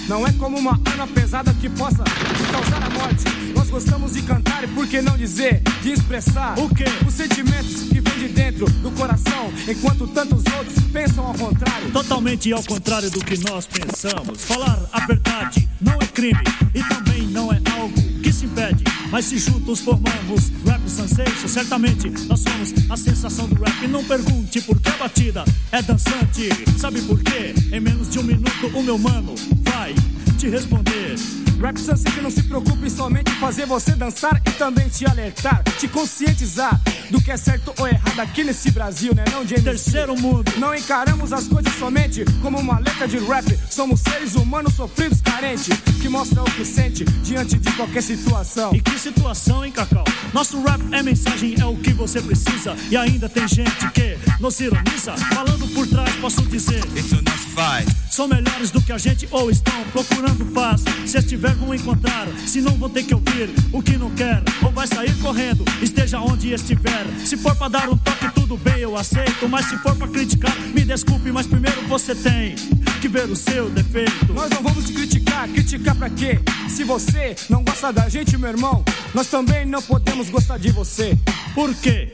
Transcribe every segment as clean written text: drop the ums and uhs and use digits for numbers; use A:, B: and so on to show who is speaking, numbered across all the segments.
A: não é como uma arma pesada que possa causar a morte. Nós gostamos de cantar e por que não dizer, de expressar
B: o quê?
A: Os sentimentos que vêm de dentro do coração, enquanto tantos outros pensam ao contrário.
B: Totalmente ao contrário do que nós pensamos. Falar a verdade não é crime e também não é algo que se impede. Mas se juntos formamos Rap Sensation, certamente nós somos a sensação do rap. E não pergunte por que a batida é dançante. Sabe por quê? Em menos de um minuto o meu mano vai te responder.
A: Rap Sensation não se preocupe somente em fazer você dançar e também te alertar, te conscientizar do que é certo ou errado aqui nesse Brasil, né não, James?
B: Terceiro mundo.
A: Não encaramos as coisas somente como uma letra de rap. Somos seres humanos sofridos, carentes, que mostram o que sente diante de qualquer situação.
B: E que situação, hein, Cacau? Nosso rap é mensagem, é o que você precisa. E ainda tem gente que nos ironiza. Falando por trás, posso dizer, são melhores do que a gente ou estão procurando paz. Se estiver, vão encontrar, se não vão ter que ouvir o que não quer, ou vai sair correndo, esteja onde estiver. Se for pra dar um toque, tudo bem, eu aceito. Mas se for pra criticar, me desculpe, mas primeiro você tem que ver o seu defeito.
A: Nós não vamos te criticar, criticar pra quê? Se você não gosta da gente, meu irmão, nós também não podemos gostar de você.
B: Por quê?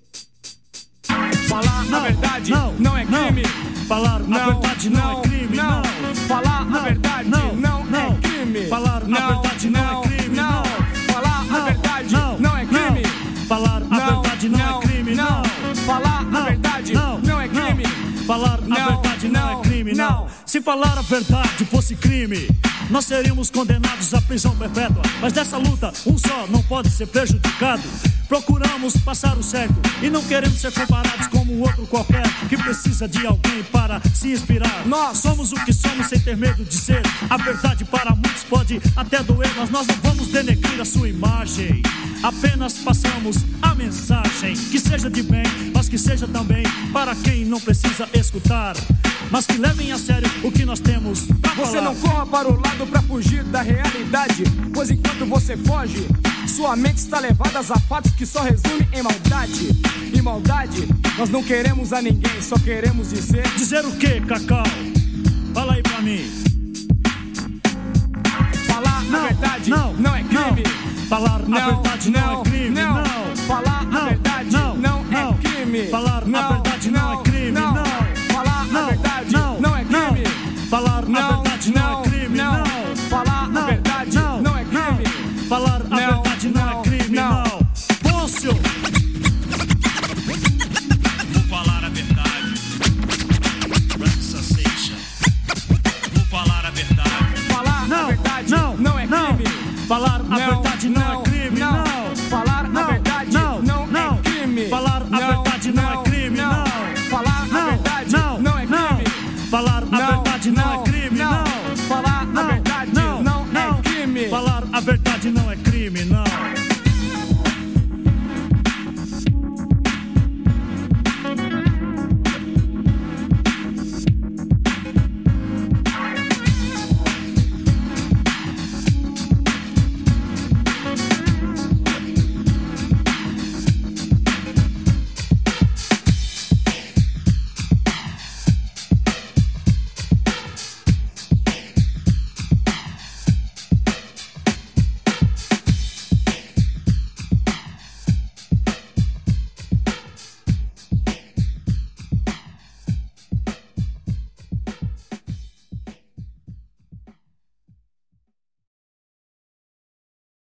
A: Falar a verdade não é crime.
B: Falar a verdade não é crime.
A: Não. Falar a verdade não é crime.
B: Falar a verdade não é crime.
A: Não. Falar a verdade não é crime.
B: Falar a verdade não é crime.
A: Não. Falar a verdade não é crime.
B: Falar a verdade não é crime. Não. Se falar a verdade fosse crime, nós seríamos condenados à prisão perpétua. Mas dessa luta, um só não pode ser prejudicado. Procuramos passar o certo e não queremos ser comparados como um outro qualquer que precisa de alguém para se inspirar.
A: Nós
B: somos o que somos sem ter medo de ser. A verdade para muitos pode até doer, mas nós não vamos denegrir a sua imagem. Apenas passamos a mensagem, que seja de bem, mas que seja também para quem não precisa escutar. Mas que levem a sério o que nós temos pra falar.
A: Você não corra para o lado pra fugir da realidade, pois enquanto você foge, sua mente está levada a fatos que só resumem em maldade. E maldade, nós não queremos a ninguém, só queremos dizer...
B: Dizer o que, Cacau? Fala aí pra mim.
A: Falar a verdade não é crime.
B: Falar a verdade não é